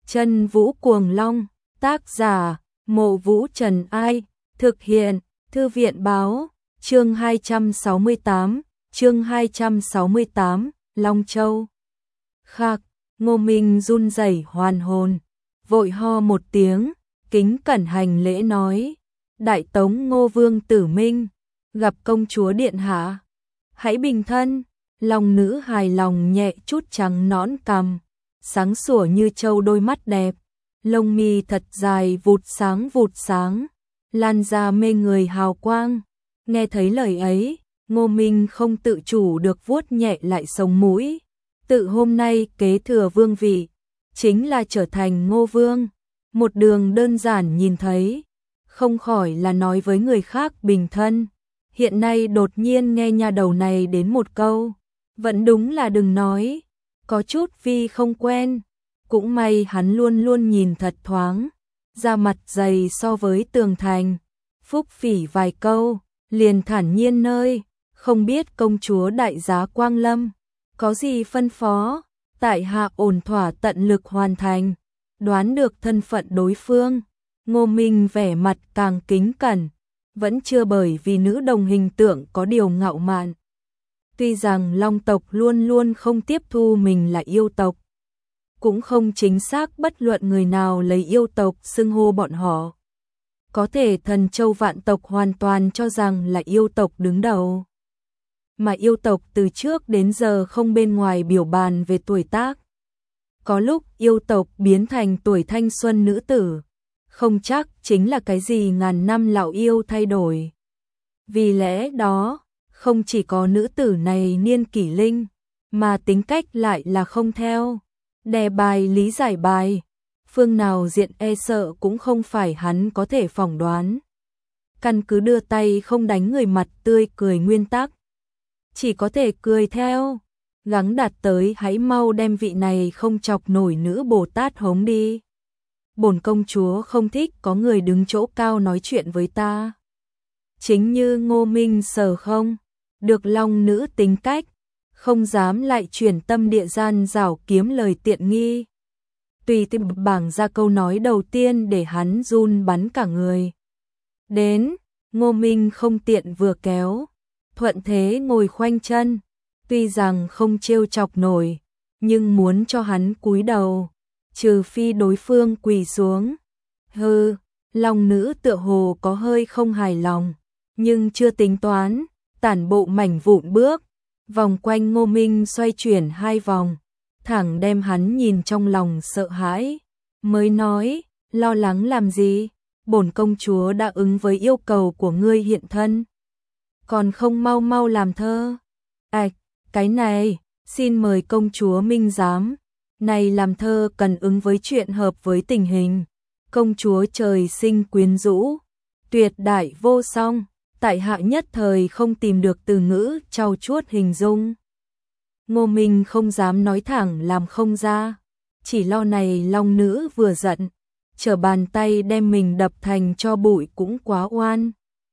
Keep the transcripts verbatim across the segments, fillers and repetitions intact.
Chân Vũ Cuồng Long, tác giả, Mộ Vũ Trần Ai, thực hiện, Thư viện báo, chương hai trăm sáu mươi tám, chương hai trăm sáu mươi tám, Long Châu. Khạc, Ngô Minh run rẩy hoàn hồn, vội ho một tiếng, kính cẩn hành lễ nói, Đại Tống Ngô Vương Tử Minh, gặp công chúa điện hạ. Hãy bình thân. Long nữ hài lòng nhẹ chút trắng nõn cằm, sáng sủa như châu đôi mắt đẹp, lông mi thật dài vụt sáng vụt sáng, lan ra mê người hào quang. Nghe thấy lời ấy, Ngô Minh không tự chủ được vuốt nhẹ lại sống mũi. Tự hôm nay kế thừa vương vị, chính là trở thành Ngô Vương. Một đường đơn giản nhìn thấy, không khỏi là nói với người khác bình thân. Hiện nay đột nhiên nghe nha đầu này đến một câu, vẫn đúng là đừng nói, có chút vì không quen. Cũng may hắn luôn luôn nhìn thật thoáng, da mặt dày so với tường thành. Phúc phỉ vài câu, liền thản nhiên nơi, không biết công chúa đại giá Quang Lâm, có gì phân phó, tại hạ ổn thỏa tận lực hoàn thành. Đoán được thân phận đối phương, Ngô Minh vẻ mặt càng kính cẩn, vẫn chưa bởi vì nữ đồng hình tượng có điều ngạo mạn. Tuy rằng Long tộc luôn luôn không tiếp thu mình là yêu tộc, cũng không chính xác bất luận người nào lấy yêu tộc xưng hô bọn họ. Có thể Thần Châu vạn tộc hoàn toàn cho rằng là yêu tộc đứng đầu. Mà yêu tộc từ trước đến giờ không bên ngoài biểu bàn về tuổi tác. Có lúc yêu tộc biến thành tuổi thanh xuân nữ tử, không chắc chính là cái gì ngàn năm lão yêu thay đổi. Vì lẽ đó, không chỉ có nữ tử này niên kỷ linh, mà tính cách lại là không theo. Đề bài lý giải bài, phương nào diện e sợ cũng không phải hắn có thể phỏng đoán. Căn cứ đưa tay không đánh người mặt tươi cười nguyên tắc, chỉ có thể cười theo, gắng đạt tới hãy mau đem vị này không chọc nổi nữ Bồ Tát hống đi. Bổn công chúa không thích có người đứng chỗ cao nói chuyện với ta. Chính như Ngô Minh sở không, được Long nữ tính cách, không dám lại chuyển tâm địa gian rảo kiếm lời tiện nghi. Tùy tìm bảng ra câu nói đầu tiên để hắn run bắn cả người. Đến, Ngô Minh không tiện vừa kéo, thuận thế ngồi khoanh chân, tuy rằng không trêu chọc nổi, nhưng muốn cho hắn cúi đầu, trừ phi đối phương quỳ xuống. Hừ, Long nữ tựa hồ có hơi không hài lòng, nhưng chưa tính toán, tản bộ mảnh vụn bước, vòng quanh Ngô Minh xoay chuyển hai vòng, thẳng đem hắn nhìn trong lòng sợ hãi, mới nói, lo lắng làm gì, bổn công chúa đã ứng với yêu cầu của ngươi hiện thân, còn không mau mau làm thơ. Ảch, à, cái này, xin mời công chúa minh giám, này làm thơ cần ứng với chuyện hợp với tình hình. Công chúa trời sinh quyến rũ, tuyệt đại vô song, tại hạ nhất thời không tìm được từ ngữ trau chuốt hình dung. Ngô Minh không dám nói thẳng làm không ra, chỉ lo này Long nữ vừa giận, trở bàn tay đem mình đập thành cho bụi cũng quá oan.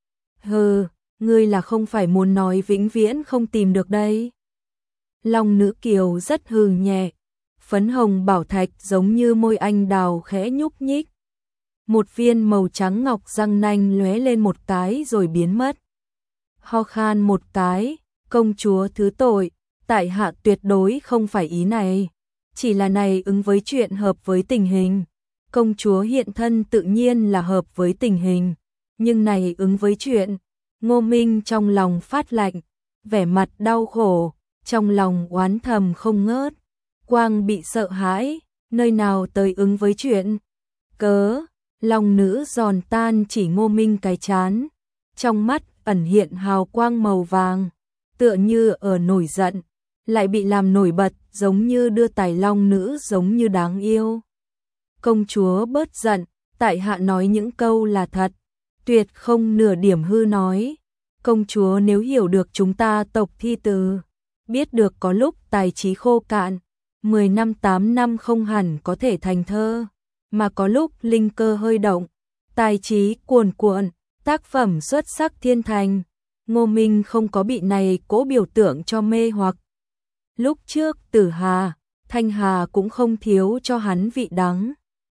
Hừ, ngươi là không phải muốn nói vĩnh viễn không tìm được đây. Long nữ kiều rất hừ nhẹ, phấn hồng bảo thạch giống như môi anh đào khẽ nhúc nhích. Một viên màu trắng ngọc răng nanh lóe lên một cái rồi biến mất. Ho khan một cái, công chúa thứ tội, tại hạ tuyệt đối không phải ý này, chỉ là này ứng với chuyện hợp với tình hình. Công chúa hiện thân tự nhiên là hợp với tình hình, nhưng này ứng với chuyện. Ngô Minh trong lòng phát lạnh, vẻ mặt đau khổ, trong lòng oán thầm không ngớt. Quang bị sợ hãi, nơi nào tới ứng với chuyện. Cớ, Long nữ giòn tan chỉ Ngô Minh cái chán, trong mắt ẩn hiện hào quang màu vàng, tựa như ở nổi giận, lại bị làm nổi bật, giống như đưa tài Long nữ giống như đáng yêu. Công chúa bớt giận, tại hạ nói những câu là thật, tuyệt không nửa điểm hư nói. Công chúa nếu hiểu được chúng ta tộc thi từ, biết được có lúc tài trí khô cạn, mười năm tám năm không hẳn có thể thành thơ, mà có lúc linh cơ hơi động, tài trí cuồn cuộn, tác phẩm xuất sắc thiên thành. Ngô Minh không có bị này cố biểu tượng cho mê hoặc. Lúc trước Tử Hà, Thanh Hà cũng không thiếu cho hắn vị đắng.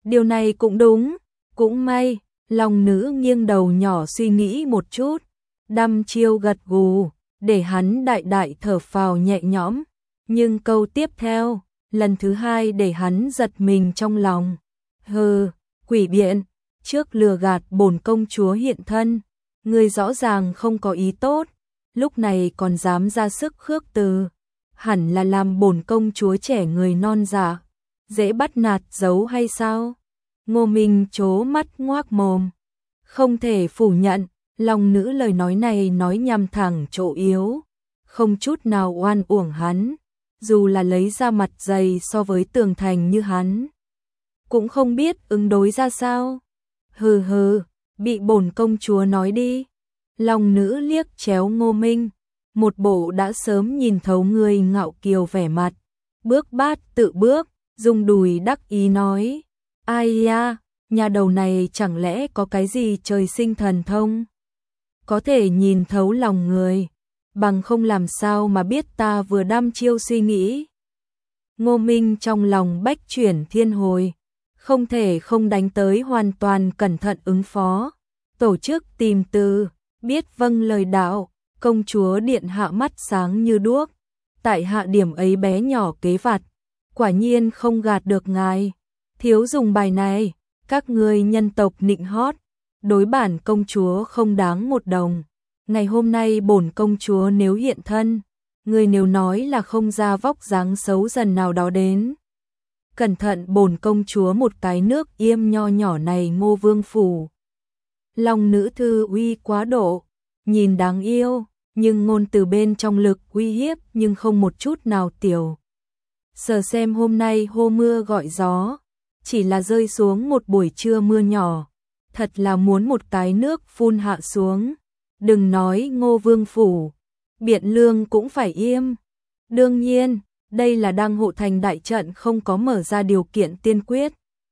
Điều này cũng đúng, cũng may, Long nữ nghiêng đầu nhỏ suy nghĩ một chút, đăm chiêu gật gù, để hắn đại đại thở phào nhẹ nhõm, nhưng câu tiếp theo, lần thứ hai để hắn giật mình trong lòng. Hừ, quỷ biện, trước lừa gạt bổn công chúa hiện thân, người rõ ràng không có ý tốt, lúc này còn dám ra sức khước từ, hẳn là làm bổn công chúa trẻ người non dạ, dễ bắt nạt giấu hay sao? Ngô Minh trố mắt ngoác mồm, không thể phủ nhận, Long nữ lời nói này nói nhằm thẳng chỗ yếu, không chút nào oan uổng hắn, dù là lấy ra mặt dày so với tường thành như hắn, cũng không biết ứng đối ra sao. Hừ hừ, bị bổn công chúa nói đi. Long nữ liếc chéo Ngô Minh, một bộ đã sớm nhìn thấu người ngạo kiều vẻ mặt, bước bát tự bước, dùng đùi đắc ý nói, ai ya, nhà đầu này chẳng lẽ có cái gì trời sinh thần thông, có thể nhìn thấu lòng người, bằng không làm sao mà biết ta vừa đăm chiêu suy nghĩ. Ngô Minh trong lòng bách chuyển thiên hồi, không thể không đánh tới hoàn toàn cẩn thận ứng phó, tổ chức tìm từ, biết vâng lời đạo, công chúa điện hạ mắt sáng như đuốc, tại hạ điểm ấy bé nhỏ kế vặt, quả nhiên không gạt được ngài, thiếu dùng bài này, các ngươi nhân tộc nịnh hót, đối bản công chúa không đáng một đồng, ngày hôm nay bổn công chúa nếu hiện thân, người nếu nói là không ra vóc dáng xấu dần nào đó đến. Cẩn thận bổn công chúa một cái nước yêm nho nhỏ này Ngô Vương phủ. Long nữ thư uy quá độ, nhìn đáng yêu, nhưng ngôn từ bên trong lực uy hiếp nhưng không một chút nào tiểu. Sở xem hôm nay hô mưa gọi gió, chỉ là rơi xuống một buổi trưa mưa nhỏ, thật là muốn một cái nước phun hạ xuống. Đừng nói Ngô Vương phủ, Biện Lương cũng phải im. Đương nhiên, đây là đang hộ thành đại trận không có mở ra điều kiện tiên quyết.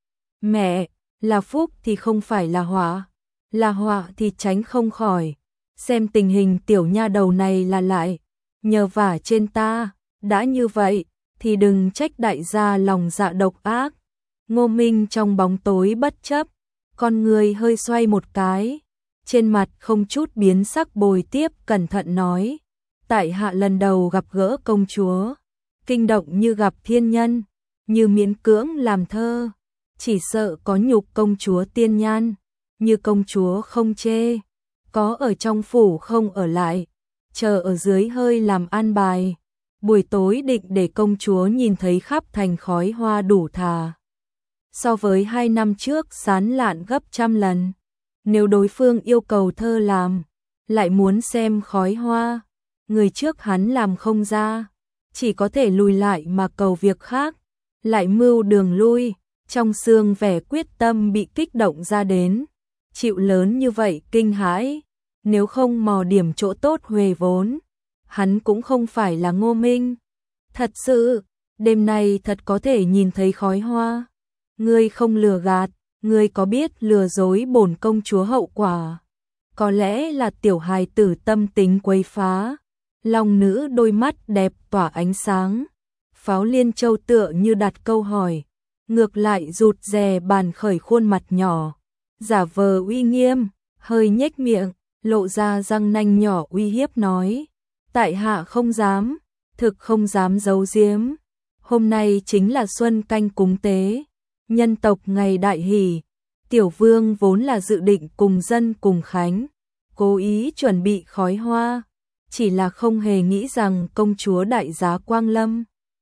Mẹ, là phúc thì không phải là họa, là họa thì tránh không khỏi. Xem tình hình tiểu nha đầu này là lại nhờ vả trên ta, đã như vậy thì đừng trách đại gia lòng dạ độc ác. Ngô Minh trong bóng tối bất chấp, con người hơi xoay một cái, trên mặt không chút biến sắc bồi tiếp cẩn thận nói, tại hạ lần đầu gặp gỡ công chúa, kinh động như gặp thiên nhân, như miễn cưỡng làm thơ, chỉ sợ có nhục công chúa tiên nhan, như công chúa không chê, có ở trong phủ không ở lại, chờ ở dưới hơi làm an bài, buổi tối định để công chúa nhìn thấy khắp thành khói hoa đủ thà. So với hai năm trước sán lạn gấp trăm lần, nếu đối phương yêu cầu thơ làm, lại muốn xem khói hoa, người trước hắn làm không ra, chỉ có thể lùi lại mà cầu việc khác, lại mưu đường lui, trong xương vẻ quyết tâm bị kích động ra đến, chịu lớn như vậy kinh hãi, nếu không mò điểm chỗ tốt huề vốn, hắn cũng không phải là Ngô Minh. Thật sự, đêm nay thật có thể nhìn thấy khói hoa, ngươi không lừa gạt, ngươi có biết lừa dối bổn công chúa hậu quả, có lẽ là tiểu hài tử tâm tính quấy phá. Long nữ đôi mắt đẹp tỏa ánh sáng, Pháo Liên Châu tựa như đặt câu hỏi, ngược lại rụt rè bàn khởi khuôn mặt nhỏ, giả vờ uy nghiêm, hơi nhếch miệng, lộ ra răng nanh nhỏ uy hiếp nói, tại hạ không dám, thực không dám giấu giếm, hôm nay chính là xuân canh cúng tế, nhân tộc ngày đại hỷ, tiểu vương vốn là dự định cùng dân cùng khánh, cố ý chuẩn bị khói hoa, chỉ là không hề nghĩ rằng công chúa đại giá quang lâm,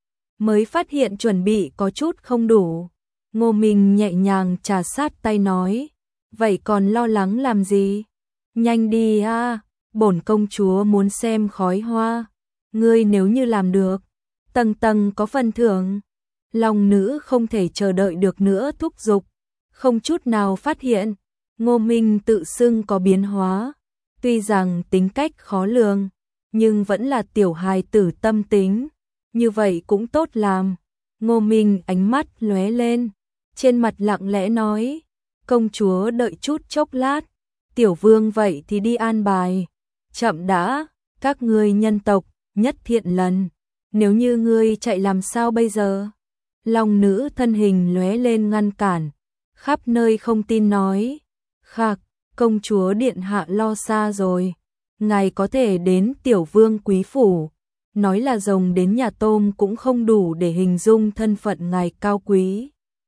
mới phát hiện chuẩn bị có chút không đủ. Ngô Minh nhẹ nhàng trà sát tay nói, vậy còn lo lắng làm gì? Nhanh đi a, bổn công chúa muốn xem khói hoa, ngươi nếu như làm được, tầng tầng có phần thưởng. Long nữ không thể chờ đợi được nữa thúc giục, không chút nào phát hiện, Ngô Minh tự xưng có biến hóa, tuy rằng tính cách khó lường, nhưng vẫn là tiểu hài tử tâm tính, như vậy cũng tốt làm. Ngô Minh ánh mắt lóe lên, trên mặt lặng lẽ nói, công chúa đợi chút chốc lát, tiểu vương vậy thì đi an bài. Chậm đã, các ngươi nhân tộc, nhất thiện lần, nếu như ngươi chạy làm sao bây giờ? Long nữ thân hình lóe lên ngăn cản, khắp nơi không tin nói, khạc, công chúa điện hạ lo xa rồi, ngài có thể đến tiểu vương quý phủ, nói là rồng đến nhà tôm cũng không đủ để hình dung thân phận ngài cao quý.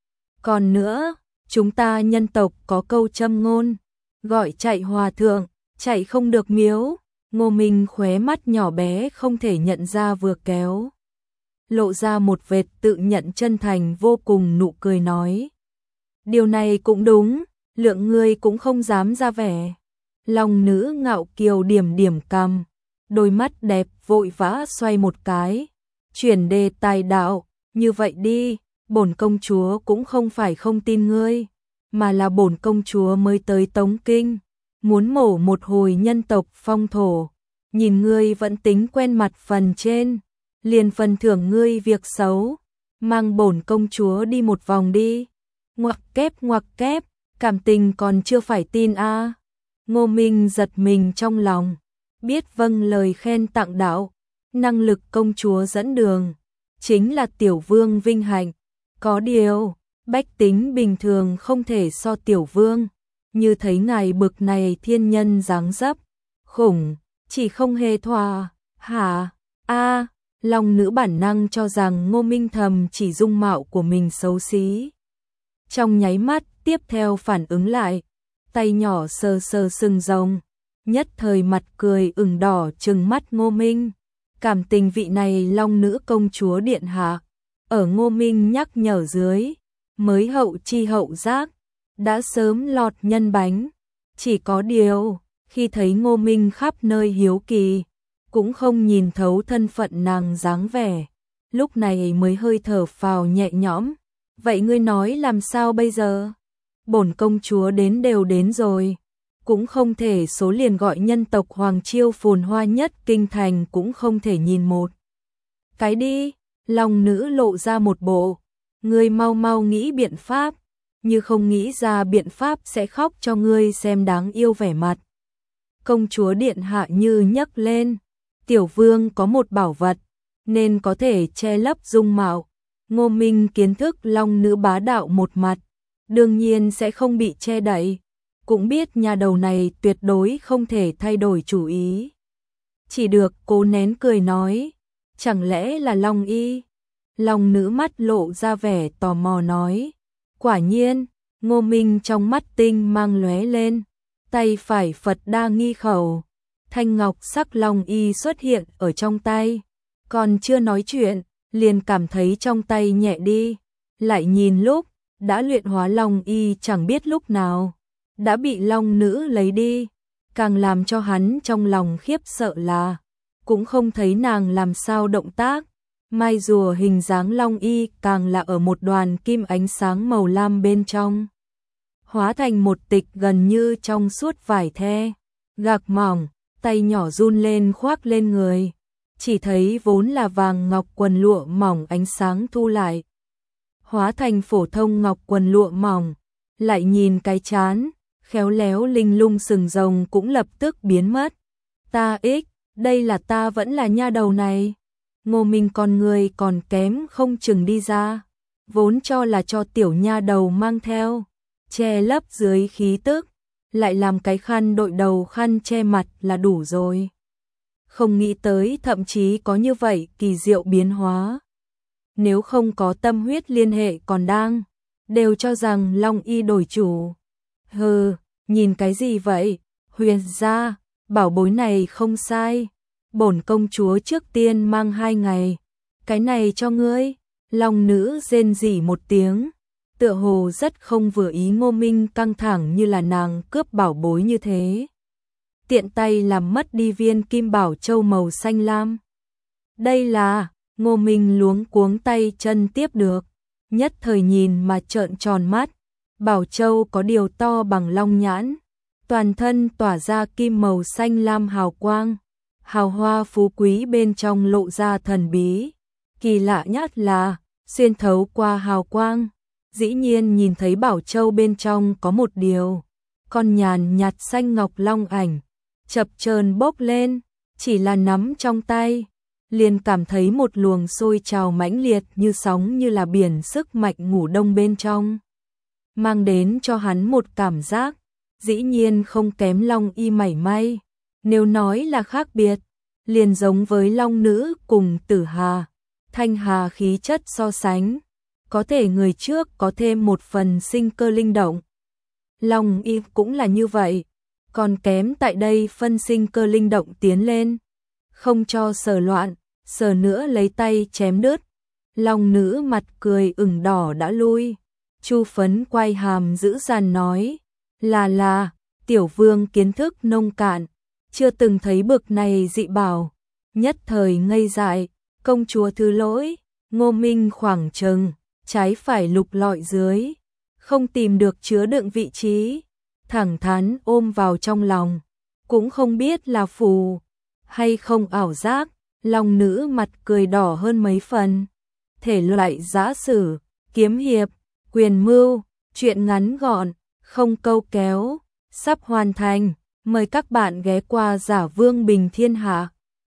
Còn nữa, chúng ta nhân tộc có câu châm ngôn, gọi chạy hòa thượng, chạy không được miếu. Ngô Minh khóe mắt nhỏ bé không thể nhận ra vừa kéo, lộ ra một vệt tự nhận chân thành vô cùng nụ cười nói. Điều này cũng đúng, lượng ngươi cũng không dám ra vẻ. Long nữ ngạo kiều điểm điểm cằm, đôi mắt đẹp vội vã xoay một cái, chuyển đề tài đạo, như vậy đi, bổn công chúa cũng không phải không tin ngươi, mà là bổn công chúa mới tới Tống Kinh, muốn mổ một hồi nhân tộc phong thổ, nhìn ngươi vẫn tính quen mặt phần trên, liền phần thưởng ngươi việc xấu, mang bổn công chúa đi một vòng đi. Ngoặc kép ngoặc kép, cảm tình còn chưa phải tin a. À. Ngô Minh giật mình trong lòng, biết vâng lời khen tặng đạo, năng lực công chúa dẫn đường, chính là tiểu vương vinh hạnh. Có điều, bách tính bình thường không thể so tiểu vương, như thấy ngài bực này thiên nhân dáng dấp, khủng, chỉ không hề thỏa, hả, a à, lòng nữ bản năng cho rằng Ngô Minh thầm chỉ dung mạo của mình xấu xí. Trong nháy mắt tiếp theo phản ứng lại, tay nhỏ sờ sờ sừng rồng, nhất thời mặt cười ửng đỏ trừng mắt Ngô Minh, cảm tình vị này long nữ công chúa điện hạ, ở Ngô Minh nhắc nhở dưới, mới hậu chi hậu giác, đã sớm lọt nhân bánh, chỉ có điều, khi thấy Ngô Minh khắp nơi hiếu kỳ, cũng không nhìn thấu thân phận nàng dáng vẻ, lúc này mới hơi thở phào nhẹ nhõm. Vậy ngươi nói làm sao bây giờ? Bổn công chúa đến đều đến rồi, cũng không thể số liền gọi nhân tộc Hoàng Chiêu phồn hoa nhất kinh thành cũng không thể nhìn một cái đi. Long nữ lộ ra một bộ, ngươi mau mau nghĩ biện pháp, như không nghĩ ra biện pháp sẽ khóc cho ngươi xem đáng yêu vẻ mặt. Công chúa điện hạ như nhấc lên, tiểu vương có một bảo vật, nên có thể che lấp dung mạo. Ngô Minh kiến thức long nữ bá đạo một mặt, đương nhiên sẽ không bị che đậy, cũng biết nhà đầu này tuyệt đối không thể thay đổi chủ ý. Chỉ được cố nén cười nói, chẳng lẽ là Long Y? Long nữ mắt lộ ra vẻ tò mò nói, quả nhiên. Ngô Minh trong mắt tinh mang lóe lên, tay phải Phật đa nghi khẩu, thanh ngọc sắc Long Y xuất hiện ở trong tay, còn chưa nói chuyện, liền cảm thấy trong tay nhẹ đi, lại nhìn lúc, đã luyện hóa Long Y chẳng biết lúc nào, đã bị Long nữ lấy đi, càng làm cho hắn trong lòng khiếp sợ là, cũng không thấy nàng làm sao động tác, mai rùa hình dáng Long Y càng là ở một đoàn kim ánh sáng màu lam bên trong, hóa thành một tịch gần như trong suốt vải the, gạc mỏng, tay nhỏ run lên khoác lên người. Chỉ thấy vốn là vàng ngọc quần lụa mỏng ánh sáng thu lại, hóa thành phổ thông ngọc quần lụa mỏng, lại nhìn cái chán, khéo léo linh lung sừng rồng cũng lập tức biến mất. Ta ích, đây là ta vẫn là nha đầu này. Ngô Minh con người còn kém không chừng đi ra, vốn cho là cho tiểu nha đầu mang theo, che lấp dưới khí tức, lại làm cái khăn đội đầu khăn che mặt là đủ rồi. Không nghĩ tới thậm chí có như vậy kỳ diệu biến hóa. Nếu không có tâm huyết liên hệ còn đang, đều cho rằng Long Y đổi chủ. Hừ, nhìn cái gì vậy? Huyền gia, bảo bối này không sai. Bổn công chúa trước tiên mang hai ngày. Cái này cho ngươi. Long nữ rên rỉ một tiếng. Tựa hồ rất không vừa ý Ngô Minh căng thẳng như là nàng cướp bảo bối như thế. Tiện tay làm mất đi viên kim bảo châu màu xanh lam. Đây là, Ngô Minh luống cuống tay chân tiếp được, nhất thời nhìn mà trợn tròn mắt, bảo châu có điều to bằng long nhãn, toàn thân tỏa ra kim màu xanh lam hào quang, hào hoa phú quý bên trong lộ ra thần bí, kỳ lạ nhất là, xuyên thấu qua hào quang, dĩ nhiên nhìn thấy bảo châu bên trong có một điều, con nhàn nhạt xanh ngọc long ảnh. Chập chờn bốc lên, chỉ là nắm trong tay, liền cảm thấy một luồng sôi trào mãnh liệt như sóng như là biển sức mạnh ngủ đông bên trong. mang đến cho hắn một cảm giác, dĩ nhiên không kém Long Y mảy may. Nếu nói là khác biệt, liền giống với Long Nữ cùng Tử Hà, Thanh Hà khí chất so sánh, có thể người trước có thêm một phần sinh cơ linh động. Long Y cũng là như vậy, còn kém tại đây phân sinh cơ linh động tiến lên, không cho sờ loạn, sờ nữa lấy tay chém đứt. Long Nữ mặt cười ửng đỏ đã lui. Chu Phấn quay hàm giữ dằn nói, là là, tiểu vương kiến thức nông cạn, chưa từng thấy bực này dị bảo, nhất thời ngây dại, công chúa thứ lỗi. Ngô Minh khoảng chừng, trái phải lục lọi dưới, không tìm được chứa đựng vị trí, thẳng thắn ôm vào trong lòng, cũng không biết là phù hay không ảo giác. Long Nữ mặt cười đỏ hơn mấy phần. Thể loại giã sử, kiếm hiệp, quyền mưu, truyện ngắn gọn, không câu kéo, sắp hoàn thành, mời các bạn ghé qua Giả Vương Bình Thiên Hạ.